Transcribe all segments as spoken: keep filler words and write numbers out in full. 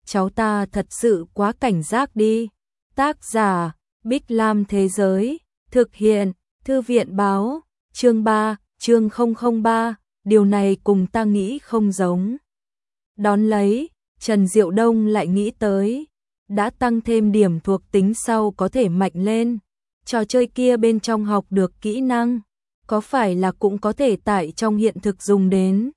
cháu ta thật sự quá cảnh giác đi. Tác giả, Bích Lam Thế Giới, thực hiện, Thư viện Báo, chương ba, chương không không ba, điều này cùng ta nghĩ không giống. Đón lấy, Trần Diệu Đông lại nghĩ tới, đã tăng thêm điểm thuộc tính sau có thể mạnh lên, trò chơi kia bên trong học được kỹ năng, có phải là cũng có thể tại trong hiện thực dùng đến.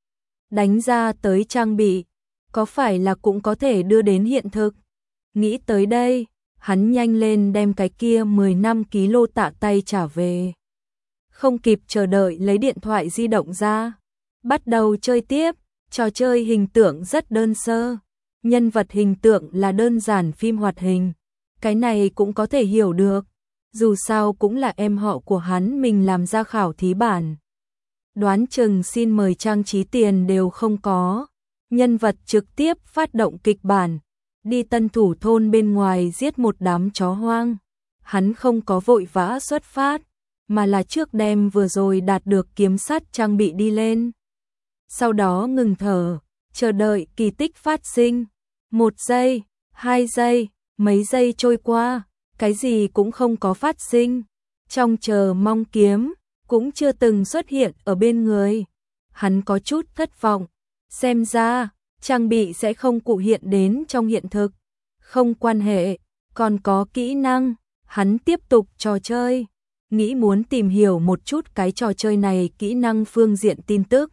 Đánh ra tới trang bị, có phải là cũng có thể đưa đến hiện thực. Nghĩ tới đây, hắn nhanh lên đem cái kia mười lăm ki lô tạ tay trả về. Không kịp chờ đợi lấy điện thoại di động ra, bắt đầu chơi tiếp. Trò chơi hình tượng rất đơn sơ, nhân vật hình tượng là đơn giản phim hoạt hình, cái này cũng có thể hiểu được, dù sao cũng là em họ của hắn mình làm ra khảo thí bản. Đoán chừng xin mời trang trí tiền đều không có, nhân vật trực tiếp phát động kịch bản, đi Tân Thủ thôn bên ngoài giết một đám chó hoang. Hắn không có vội vã xuất phát, mà là trước đem vừa rồi đạt được kiếm sắt trang bị đi lên. Sau đó ngừng thở, chờ đợi kỳ tích phát sinh. Một giây, hai giây, mấy giây trôi qua, cái gì cũng không có phát sinh. Trong chờ mong kiếm, cũng chưa từng xuất hiện ở bên người. Hắn có chút thất vọng, xem ra, trang bị sẽ không cụ hiện đến trong hiện thực. Không quan hệ, còn có kỹ năng, hắn tiếp tục trò chơi. Nghĩ muốn tìm hiểu một chút cái trò chơi này kỹ năng phương diện tin tức.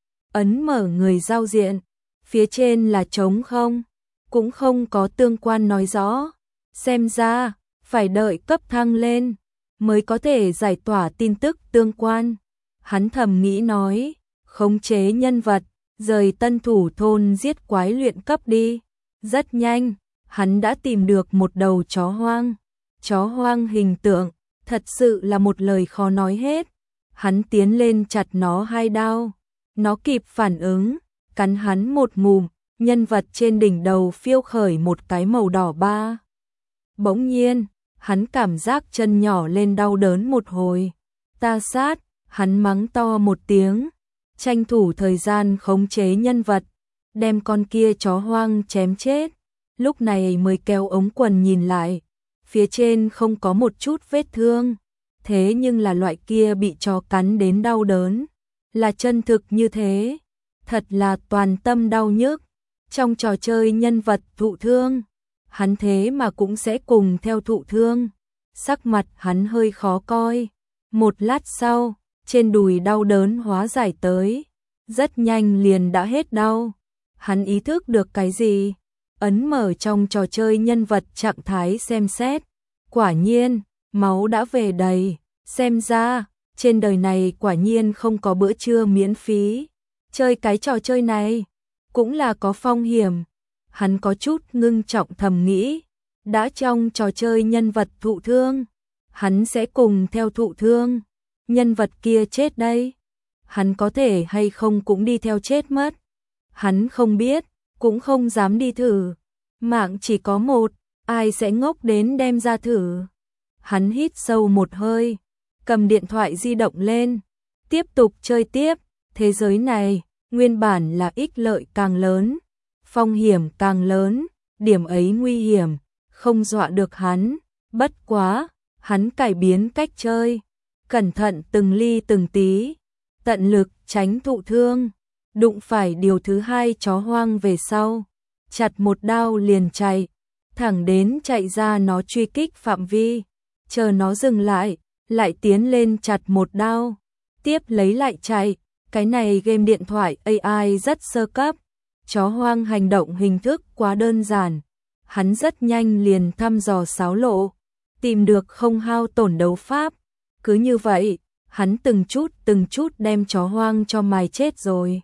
Ấn mở người giao diện, phía trên là trống không, cũng không có tương quan nói rõ. Xem ra, phải đợi cấp thăng lên, mới có thể giải tỏa tin tức tương quan. Hắn thầm nghĩ nói, khống chế nhân vật, rời Tân Thủ thôn giết quái luyện cấp đi. Rất nhanh, hắn đã tìm được một đầu chó hoang. Chó hoang hình tượng, thật sự là một lời khó nói hết. Hắn tiến lên chặt nó hai đao. Nó kịp phản ứng, cắn hắn một ngụm, nhân vật trên đỉnh đầu phiêu khởi một cái màu đỏ ba. Bỗng nhiên, hắn cảm giác chân nhỏ lên đau đớn một hồi. Ta sát, hắn mắng to một tiếng, tranh thủ thời gian khống chế nhân vật, đem con kia chó hoang chém chết. Lúc này mới kéo ống quần nhìn lại, phía trên không có một chút vết thương, thế nhưng là loại kia bị chó cắn đến đau đớn. Là chân thực như thế, thật là toàn tâm đau nhức. Trong trò chơi nhân vật thụ thương, hắn thế mà cũng sẽ cùng theo thụ thương. Sắc mặt hắn hơi khó coi. Một lát sau, trên đùi đau đớn hóa giải tới, rất nhanh liền đã hết đau. Hắn ý thức được cái gì? Ấn mở trong trò chơi nhân vật trạng thái xem xét. Quả nhiên, máu đã về đầy, xem ra trên đời này quả nhiên không có bữa trưa miễn phí. Chơi cái trò chơi này cũng là có phong hiểm. Hắn có chút ngưng trọng thầm nghĩ, đã trong trò chơi nhân vật thụ thương, hắn sẽ cùng theo thụ thương. Nhân vật kia chết đây, hắn có thể hay không cũng đi theo chết mất. Hắn không biết, cũng không dám đi thử. Mạng chỉ có một, ai sẽ ngốc đến đem ra thử. Hắn hít sâu một hơi, cầm điện thoại di động lên, tiếp tục chơi tiếp. Thế giới này, nguyên bản là ích lợi càng lớn, phong hiểm càng lớn, điểm ấy nguy hiểm, không dọa được hắn. Bất quá, hắn cải biến cách chơi, cẩn thận từng ly từng tí, tận lực tránh thụ thương. Đụng phải điều thứ hai chó hoang về sau, chặt một đao liền chạy, thẳng đến chạy ra nó truy kích phạm vi, chờ nó dừng lại, lại tiến lên chặt một đao, tiếp lấy lại chạy. Cái này game điện thoại a i rất sơ cấp, chó hoang hành động hình thức quá đơn giản, hắn rất nhanh liền thăm dò xáo lộ, tìm được không hao tổn đấu pháp. Cứ như vậy, hắn từng chút từng chút đem chó hoang cho mài chết rồi.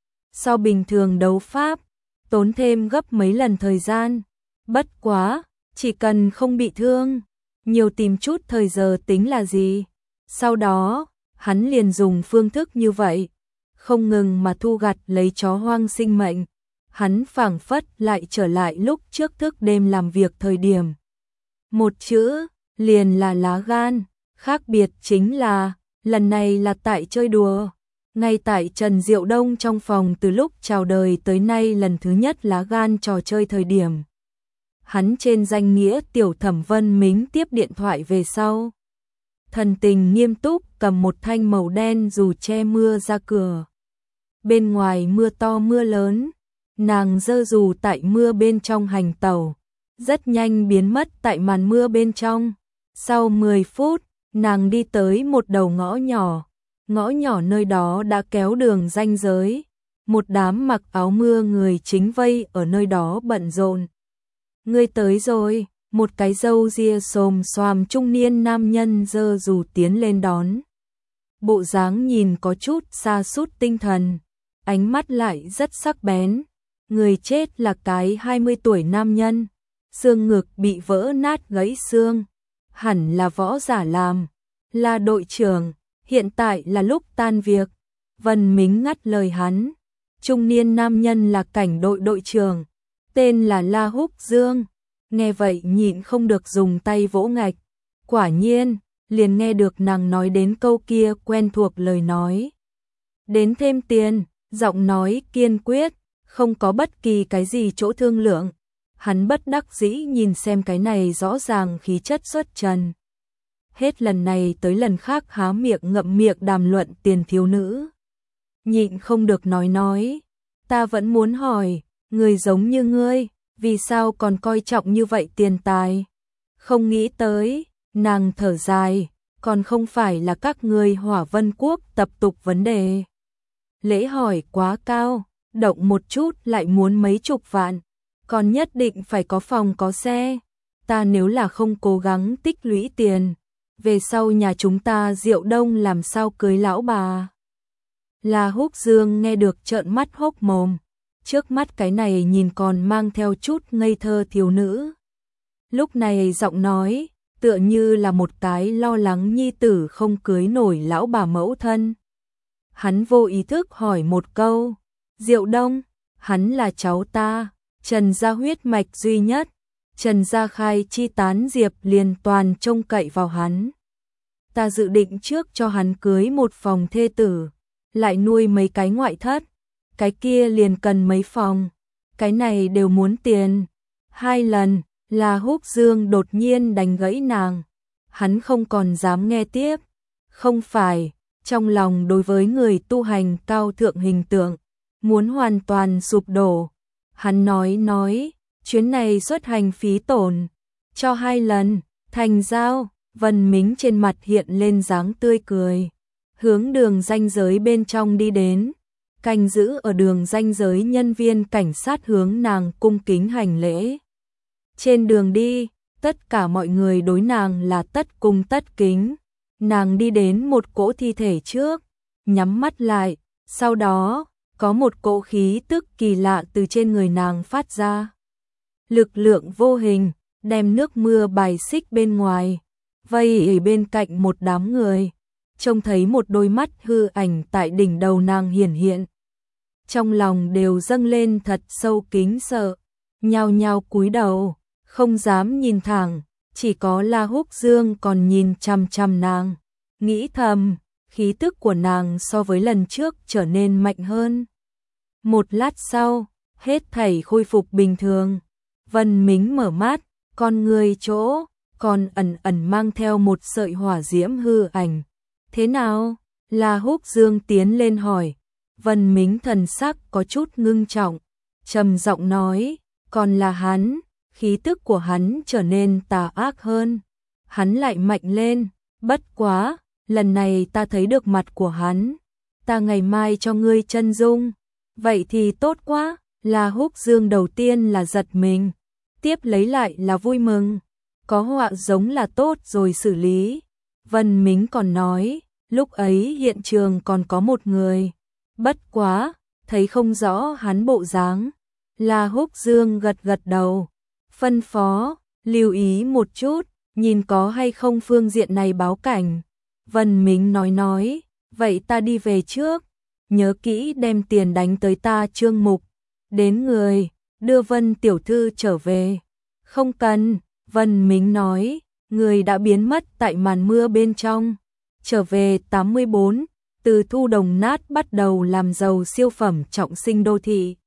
So bình thường đấu pháp, tốn thêm gấp mấy lần thời gian. Bất quá, chỉ cần không bị thương, nhiều tìm chút thời giờ tính là gì. Sau đó, hắn liền dùng phương thức như vậy, không ngừng mà thu gặt lấy chó hoang sinh mệnh. Hắn phảng phất lại trở lại lúc trước thức đêm làm việc thời điểm. Một chữ, liền là lá gan. Khác biệt chính là, lần này là tại chơi đùa. Ngay tại Trần Diệu Đông trong phòng từ lúc chào đời tới nay lần thứ nhất lá gan trò chơi thời điểm. Hắn trên danh nghĩa tiểu thẩm Vân Mính tiếp điện thoại về sau. Thần tình nghiêm túc cầm một thanh màu đen dù che mưa ra cửa. Bên ngoài mưa to mưa lớn, nàng giơ dù tại mưa bên trong hành tẩu, rất nhanh biến mất tại màn mưa bên trong. Sau mười phút, nàng đi tới một đầu ngõ nhỏ, ngõ nhỏ nơi đó đã kéo đường ranh giới, một đám mặc áo mưa người chính vây ở nơi đó bận rộn. Ngươi tới rồi, một cái râu ria xồm xoàm trung niên nam nhân giơ dù tiến lên đón. Bộ dáng nhìn có chút sa sút tinh thần, ánh mắt lại rất sắc bén. Người chết là cái hai mươi tuổi nam nhân, xương ngực bị vỡ nát gãy xương, hẳn là võ giả làm, là đội trưởng, hiện tại là lúc tan việc. Vân Mính ngắt lời hắn, trung niên nam nhân là cảnh đội đội trưởng, tên là La Húc Dương. Nghe vậy nhịn không được dùng tay vỗ ngạch. Quả nhiên, liền nghe được nàng nói đến câu kia quen thuộc lời nói. Đến thêm tiền, giọng nói kiên quyết, không có bất kỳ cái gì chỗ thương lượng. Hắn bất đắc dĩ nhìn xem cái này rõ ràng khí chất xuất trần. Hết lần này tới lần khác há miệng ngậm miệng đàm luận tiền thiếu nữ. Nhịn không được nói nói, ta vẫn muốn hỏi, người giống như ngươi, vì sao còn coi trọng như vậy tiền tài? Không nghĩ tới, nàng thở dài, còn không phải là các ngươi Hỏa Vân Quốc tập tục vấn đề. Lễ hỏi quá cao, động một chút lại muốn mấy chục vạn, còn nhất định phải có phòng có xe. Ta nếu là không cố gắng tích lũy tiền, về sau nhà chúng ta Diệu Đông làm sao cưới lão bà? La Húc Dương nghe được trợn mắt hốc mồm. Trước mắt cái này nhìn còn mang theo chút ngây thơ thiếu nữ. Lúc này giọng nói, tựa như là một cái lo lắng nhi tử không cưới nổi lão bà mẫu thân. Hắn vô ý thức hỏi một câu, Diệu Đông, hắn là cháu ta, Trần gia huyết mạch duy nhất, Trần gia khai chi tán diệp liền toàn trông cậy vào hắn. Ta dự định trước cho hắn cưới một phòng thê tử, lại nuôi mấy cái ngoại thất. Cái kia liền cần mấy phòng, cái này đều muốn tiền. Hai lần, là Húc Dương đột nhiên đánh gãy nàng. Hắn không còn dám nghe tiếp. Không phải, trong lòng đối với người tu hành cao thượng hình tượng, muốn hoàn toàn sụp đổ. Hắn nói nói, chuyến này xuất hành phí tổn, cho hai lần, thành giao. Vân Mính trên mặt hiện lên dáng tươi cười, hướng đường ranh giới bên trong đi đến. Canh giữ ở đường ranh giới nhân viên cảnh sát hướng nàng cung kính hành lễ. Trên đường đi, tất cả mọi người đối nàng là tất cung tất kính. Nàng đi đến một cỗ thi thể trước, nhắm mắt lại, sau đó, có một cỗ khí tức kỳ lạ từ trên người nàng phát ra. Lực lượng vô hình, đem nước mưa bài xích bên ngoài, vây ở bên cạnh một đám người. Trông thấy một đôi mắt hư ảnh tại đỉnh đầu nàng hiển hiện. Trong lòng đều dâng lên thật sâu kính sợ, nhao nhao cúi đầu, không dám nhìn thẳng, chỉ có La Húc Dương còn nhìn chằm chằm nàng, nghĩ thầm, khí tức của nàng so với lần trước trở nên mạnh hơn. Một lát sau, hết thảy khôi phục bình thường, Vân Mính mở mắt, con người chỗ, còn ẩn ẩn mang theo một sợi hỏa diễm hư ảnh. Thế nào? La Húc Dương tiến lên hỏi. Vân Mính thần sắc có chút ngưng trọng, trầm giọng nói, còn là hắn, khí tức của hắn trở nên tà ác hơn. Hắn lại mạnh lên, bất quá, lần này ta thấy được mặt của hắn, ta ngày mai cho ngươi chân dung. Vậy thì tốt quá, La Húc Dương đầu tiên là giật mình, tiếp lấy lại là vui mừng, có họa giống là tốt rồi xử lý. Vân Mính còn nói, lúc ấy hiện trường còn có một người. Bất quá, thấy không rõ hắn bộ dáng. La Húc Dương gật gật đầu, phân phó, lưu ý một chút, nhìn có hay không phương diện này báo cảnh. Vân Mính nói nói, vậy ta đi về trước, nhớ kỹ đem tiền đánh tới ta Trương Mục. Đến người, đưa Vân tiểu thư trở về. Không cần, Vân Mính nói, người đã biến mất tại màn mưa bên trong. Trở về tám mươi bốn, từ thu đồng nát bắt đầu làm giàu siêu phẩm trọng sinh đô thị.